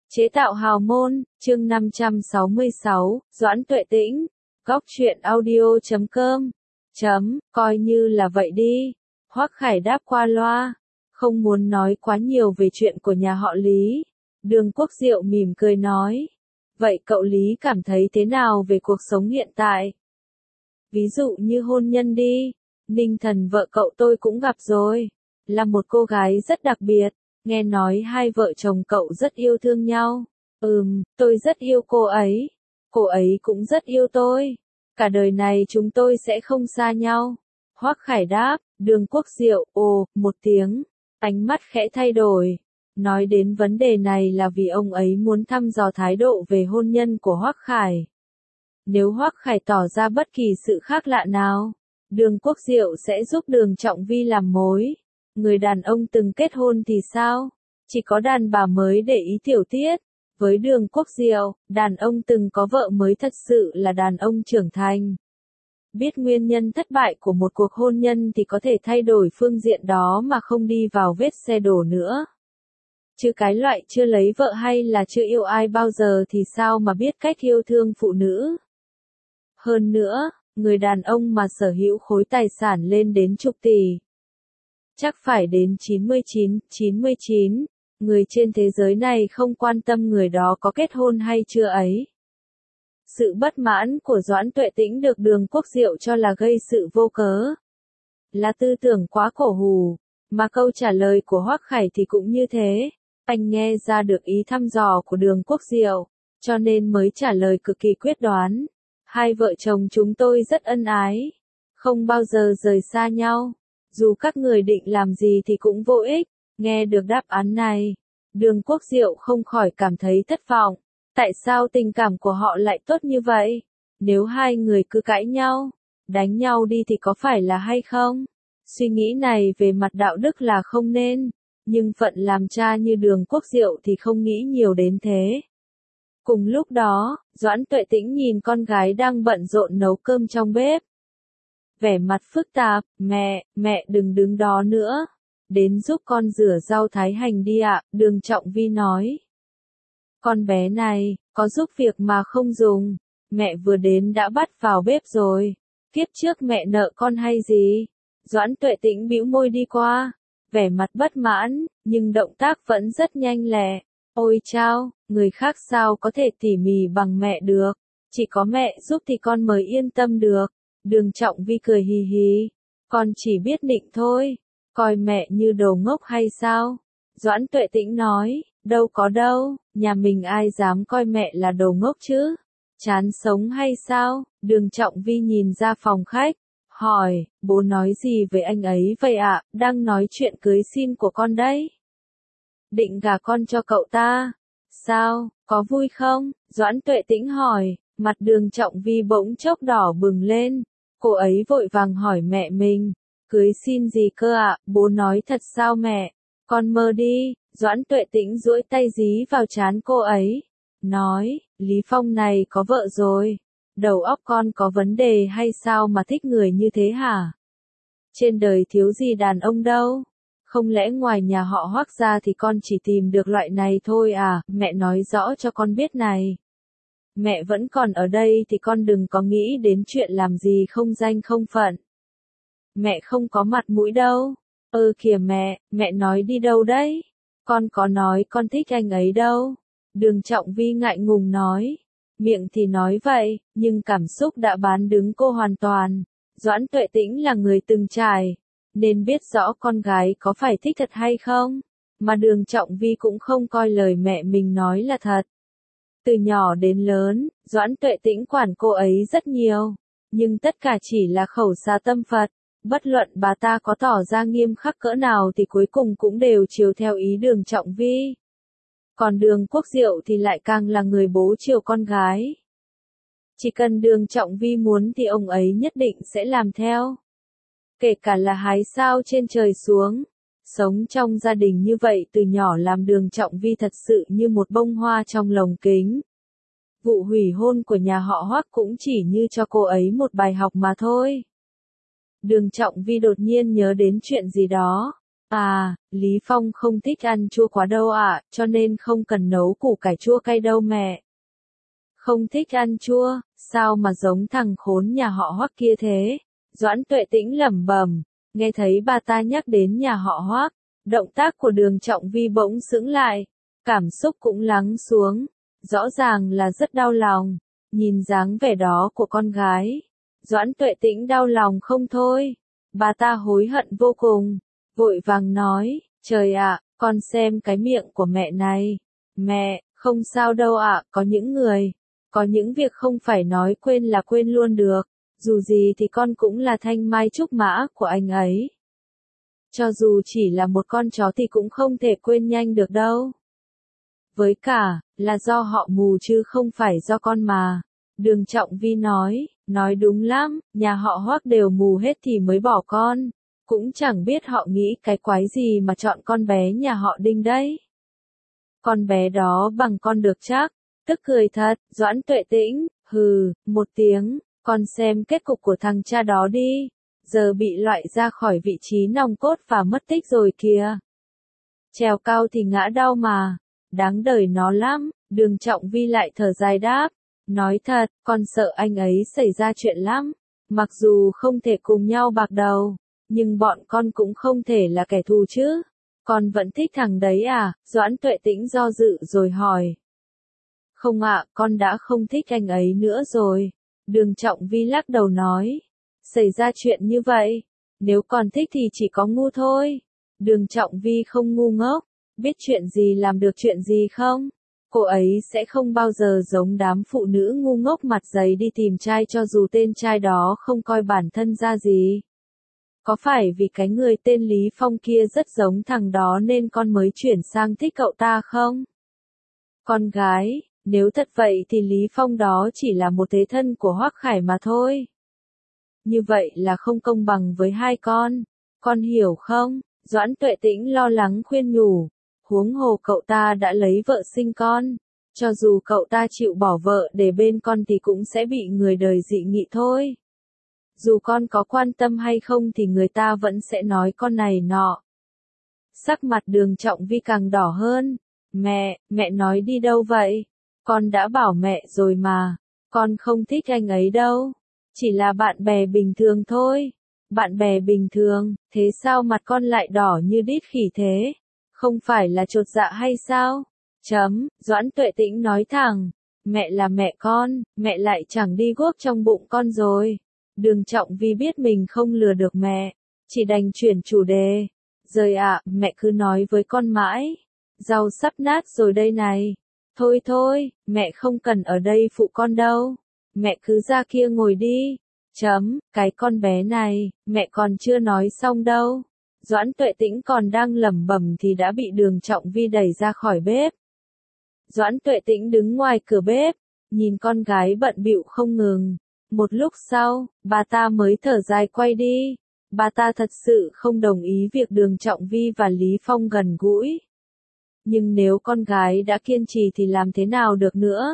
Chế tạo hào môn, chương 566, Doãn Tuệ Tĩnh, góc truyện audio.com, coi như là vậy đi. Hoắc Khải đáp qua loa, không muốn nói quá nhiều về chuyện của nhà họ Lý. Đường Quốc Diệu mỉm cười nói, vậy cậu Lý cảm thấy thế nào về cuộc sống hiện tại? Ví dụ như hôn nhân đi, Ninh Thần vợ cậu tôi cũng gặp rồi, là một cô gái rất đặc biệt. Nghe nói hai vợ chồng cậu rất yêu thương nhau. Tôi rất yêu cô ấy cũng rất yêu tôi. Cả đời này chúng tôi sẽ không xa nhau. Hoắc Khải đáp, Đường Quốc Diệu, một tiếng, ánh mắt khẽ thay đổi. Nói đến vấn đề này là vì ông ấy muốn thăm dò thái độ về hôn nhân của Hoắc Khải. Nếu Hoắc Khải tỏ ra bất kỳ sự khác lạ nào, Đường Quốc Diệu sẽ giúp Đường Trọng Vi làm mối. Người đàn ông từng kết hôn thì sao? Chỉ có đàn bà mới để ý tiểu tiết. Với Đường Quốc Diệu, đàn ông từng có vợ mới thật sự là đàn ông trưởng thành. Biết nguyên nhân thất bại của một cuộc hôn nhân thì có thể thay đổi phương diện đó mà không đi vào vết xe đổ nữa. Chứ cái loại chưa lấy vợ hay là chưa yêu ai bao giờ thì sao mà biết cách yêu thương phụ nữ. Hơn nữa, người đàn ông mà sở hữu khối tài sản lên đến chục tỷ. Chắc phải đến 99, người trên thế giới này không quan tâm người đó có kết hôn hay chưa ấy. Sự bất mãn của Doãn Tuệ Tĩnh được Đường Quốc Diệu cho là gây sự vô cớ. Là tư tưởng quá cổ hủ, mà câu trả lời của Hoắc Khải thì cũng như thế. Anh nghe ra được ý thăm dò của Đường Quốc Diệu, cho nên mới trả lời cực kỳ quyết đoán. Hai vợ chồng chúng tôi rất ân ái, không bao giờ rời xa nhau. Dù các người định làm gì thì cũng vô ích. Nghe được đáp án này, Đường Quốc Diệu không khỏi cảm thấy thất vọng. Tại sao tình cảm của họ lại tốt như vậy? Nếu hai người cứ cãi nhau, đánh nhau đi thì có phải là hay không? Suy nghĩ này về mặt đạo đức là không nên, nhưng phận làm cha như Đường Quốc Diệu thì không nghĩ nhiều đến thế. Cùng lúc đó, Doãn Tuệ Tĩnh nhìn con gái đang bận rộn nấu cơm trong bếp. Vẻ mặt phức tạp, mẹ đừng đứng đó nữa. Đến giúp con rửa rau thái hành đi ạ, Đường Trọng Vi nói. Con bé này, có giúp việc mà không dùng. Mẹ vừa đến đã bắt vào bếp rồi. Kiếp trước mẹ nợ con hay gì? Doãn Tuệ Tĩnh bĩu môi đi qua. Vẻ mặt bất mãn, nhưng động tác vẫn rất nhanh lẹ. Ôi chao, người khác sao có thể tỉ mỉ bằng mẹ được. Chỉ có mẹ giúp thì con mới yên tâm được. Đường Trọng Vi cười hì hì. Con chỉ biết nịnh thôi. Coi mẹ như đồ ngốc hay sao? Doãn Tuệ Tĩnh nói, đâu có đâu, nhà mình ai dám coi mẹ là đồ ngốc chứ? Chán sống hay sao? Đường Trọng Vi nhìn ra phòng khách, hỏi, bố nói gì về anh ấy vậy ạ? Đang nói chuyện cưới xin của con đấy. Định gả con cho cậu ta. Sao, có vui không? Doãn Tuệ Tĩnh hỏi, mặt Đường Trọng Vi bỗng chốc đỏ bừng lên. Cô ấy vội vàng hỏi mẹ mình. Cưới xin gì cơ ạ? Bố nói thật sao mẹ? Con mơ đi. Doãn Tuệ Tĩnh duỗi tay dí vào trán cô ấy. Nói, Lý Phong này có vợ rồi. Đầu óc con có vấn đề hay sao mà thích người như thế hả? Trên đời thiếu gì đàn ông đâu. Không lẽ ngoài nhà họ Hoắc ra thì con chỉ tìm được loại này thôi à? Mẹ nói rõ cho con biết này. Mẹ vẫn còn ở đây thì con đừng có nghĩ đến chuyện làm gì không danh không phận. Mẹ không có mặt mũi đâu. Kìa mẹ nói đi đâu đấy? Con có nói con thích anh ấy đâu. Đường Trọng Vi ngại ngùng nói. Miệng thì nói vậy, nhưng cảm xúc đã bán đứng cô hoàn toàn. Doãn Tuệ Tĩnh là người từng trải, nên biết rõ con gái có phải thích thật hay không. Mà Đường Trọng Vi cũng không coi lời mẹ mình nói là thật. Từ nhỏ đến lớn, Doãn Tuệ Tĩnh quản cô ấy rất nhiều. Nhưng tất cả chỉ là khẩu xà tâm Phật. Bất luận bà ta có tỏ ra nghiêm khắc cỡ nào thì cuối cùng cũng đều chiều theo ý Đường Trọng Vi. Còn Đường Quốc Diệu thì lại càng là người bố chiều con gái. Chỉ cần Đường Trọng Vi muốn thì ông ấy nhất định sẽ làm theo. Kể cả là hái sao trên trời xuống. Sống trong gia đình như vậy từ nhỏ làm Đường Trọng Vi thật sự như một bông hoa trong lồng kính. Vụ hủy hôn của nhà họ Hoắc cũng chỉ như cho cô ấy một bài học mà thôi. Đường Trọng Vi đột nhiên nhớ đến chuyện gì đó. À, Lý Phong không thích ăn chua quá đâu ạ, cho nên không cần nấu củ cải chua cay đâu mẹ. Không thích ăn chua, sao mà giống thằng khốn nhà họ Hoắc kia thế? Doãn Tuệ Tĩnh lẩm bẩm, nghe thấy bà ta nhắc đến nhà họ Hoắc, động tác của Đường Trọng Vi bỗng sững lại, cảm xúc cũng lắng xuống, rõ ràng là rất đau lòng, nhìn dáng vẻ đó của con gái. Doãn Tuệ Tĩnh đau lòng không thôi, bà ta hối hận vô cùng, vội vàng nói, trời ạ, con xem cái miệng của mẹ này. Mẹ, không sao đâu ạ, có những việc không phải nói quên là quên luôn được, dù gì thì con cũng là thanh mai trúc mã của anh ấy. Cho dù chỉ là một con chó thì cũng không thể quên nhanh được đâu. Với cả, là do họ mù chứ không phải do con mà. Đường Trọng Vi nói đúng lắm, nhà họ Hoắc đều mù hết thì mới bỏ con. Cũng chẳng biết họ nghĩ cái quái gì mà chọn con bé nhà họ Đinh đấy. Con bé đó bằng con được chắc, tức cười thật, Doãn Tuệ Tĩnh, hừ, một tiếng, con xem kết cục của thằng cha đó đi, giờ bị loại ra khỏi vị trí nòng cốt và mất tích rồi kìa. Trèo cao thì ngã đau mà, đáng đời nó lắm, Đường Trọng Vi lại thở dài đáp, nói thật, con sợ anh ấy xảy ra chuyện lắm, mặc dù không thể cùng nhau bạc đầu, nhưng bọn con cũng không thể là kẻ thù chứ. Con vẫn thích thằng đấy à? Doãn Tuệ Tĩnh do dự rồi hỏi. Không ạ, con đã không thích anh ấy nữa rồi. Đường Trọng Vi lắc đầu nói. Xảy ra chuyện như vậy, nếu con thích thì chỉ có ngu thôi. Đường Trọng Vi không ngu ngốc, biết chuyện gì làm được chuyện gì không? Cô ấy sẽ không bao giờ giống đám phụ nữ ngu ngốc mặt dày đi tìm trai cho dù tên trai đó không coi bản thân ra gì. Có phải vì cái người tên Lý Phong kia rất giống thằng đó nên con mới chuyển sang thích cậu ta không? Con gái, nếu thật vậy thì Lý Phong đó chỉ là một thế thân của Hoắc Khải mà thôi. Như vậy là không công bằng với hai con hiểu không? Doãn Tuệ Tĩnh lo lắng khuyên nhủ, huống hồ cậu ta đã lấy vợ sinh con, cho dù cậu ta chịu bỏ vợ để bên con thì cũng sẽ bị người đời dị nghị thôi. Dù con có quan tâm hay không thì người ta vẫn sẽ nói con này nọ. Sắc mặt Đường Trọng Vi càng đỏ hơn. Mẹ nói đi đâu vậy? Con đã bảo mẹ rồi mà. Con không thích anh ấy đâu. Chỉ là bạn bè bình thường thôi. Bạn bè bình thường, thế sao mặt con lại đỏ như đít khỉ thế? Không phải là chột dạ hay sao? Doãn Tuệ Tĩnh nói thẳng. Mẹ là mẹ con, mẹ lại chẳng đi guốc trong bụng con rồi. Đường Trọng Vi biết mình không lừa được mẹ, chỉ đành chuyển chủ đề. Rời ạ, mẹ cứ nói với con mãi. Rau sắp nát rồi đây này. Thôi, mẹ không cần ở đây phụ con đâu. Mẹ cứ ra kia ngồi đi. Cái con bé này, mẹ còn chưa nói xong đâu. Doãn Tuệ Tĩnh còn đang lẩm bẩm thì đã bị Đường Trọng Vi đẩy ra khỏi bếp. Doãn Tuệ Tĩnh đứng ngoài cửa bếp, nhìn con gái bận bịu không ngừng. Một lúc sau, bà ta mới thở dài quay đi. Bà ta thật sự không đồng ý việc Đường Trọng Vi và Lý Phong gần gũi. Nhưng nếu con gái đã kiên trì thì làm thế nào được nữa?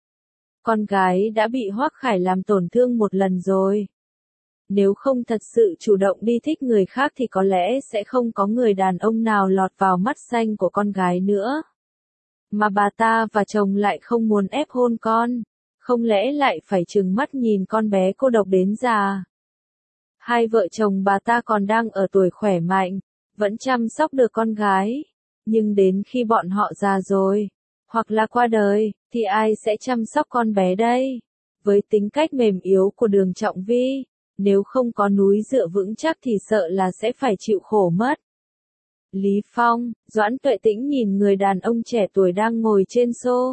Con gái đã bị Hoắc Khải làm tổn thương một lần rồi. Nếu không thật sự chủ động đi thích người khác thì có lẽ sẽ không có người đàn ông nào lọt vào mắt xanh của con gái nữa. Mà bà ta và chồng lại không muốn ép hôn con. Không lẽ lại phải trừng mắt nhìn con bé cô độc đến già? Hai vợ chồng bà ta còn đang ở tuổi khỏe mạnh, vẫn chăm sóc được con gái. Nhưng đến khi bọn họ già rồi, hoặc là qua đời, thì ai sẽ chăm sóc con bé đây? Với tính cách mềm yếu của Đường Trọng Vi, nếu không có núi dựa vững chắc thì sợ là sẽ phải chịu khổ mất. Lý Phong, Doãn Tuệ Tĩnh nhìn người đàn ông trẻ tuổi đang ngồi trên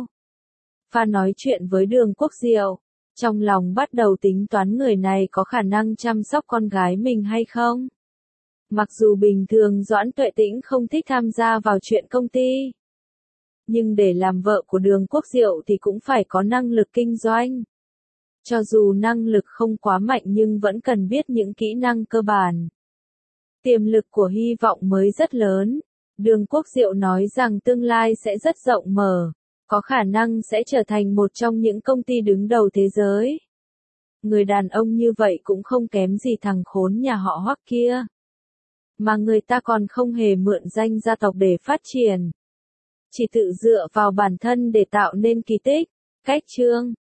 sofa nói chuyện với Đường Quốc Diệu, trong lòng bắt đầu tính toán người này có khả năng chăm sóc con gái mình hay không. Mặc dù bình thường Doãn Tuệ Tĩnh không thích tham gia vào chuyện công ty, nhưng để làm vợ của Đường Quốc Diệu thì cũng phải có năng lực kinh doanh. Cho dù năng lực không quá mạnh nhưng vẫn cần biết những kỹ năng cơ bản. Tiềm lực của Hy vọng mới rất lớn. Đường Quốc Diệu nói rằng tương lai sẽ rất rộng mở, có khả năng sẽ trở thành một trong những công ty đứng đầu thế giới. Người đàn ông như vậy cũng không kém gì thằng khốn nhà họ Hoắc kia. mà người ta còn không hề mượn danh gia tộc để phát triển. Chỉ tự dựa vào bản thân để tạo nên kỳ tích. Cách chương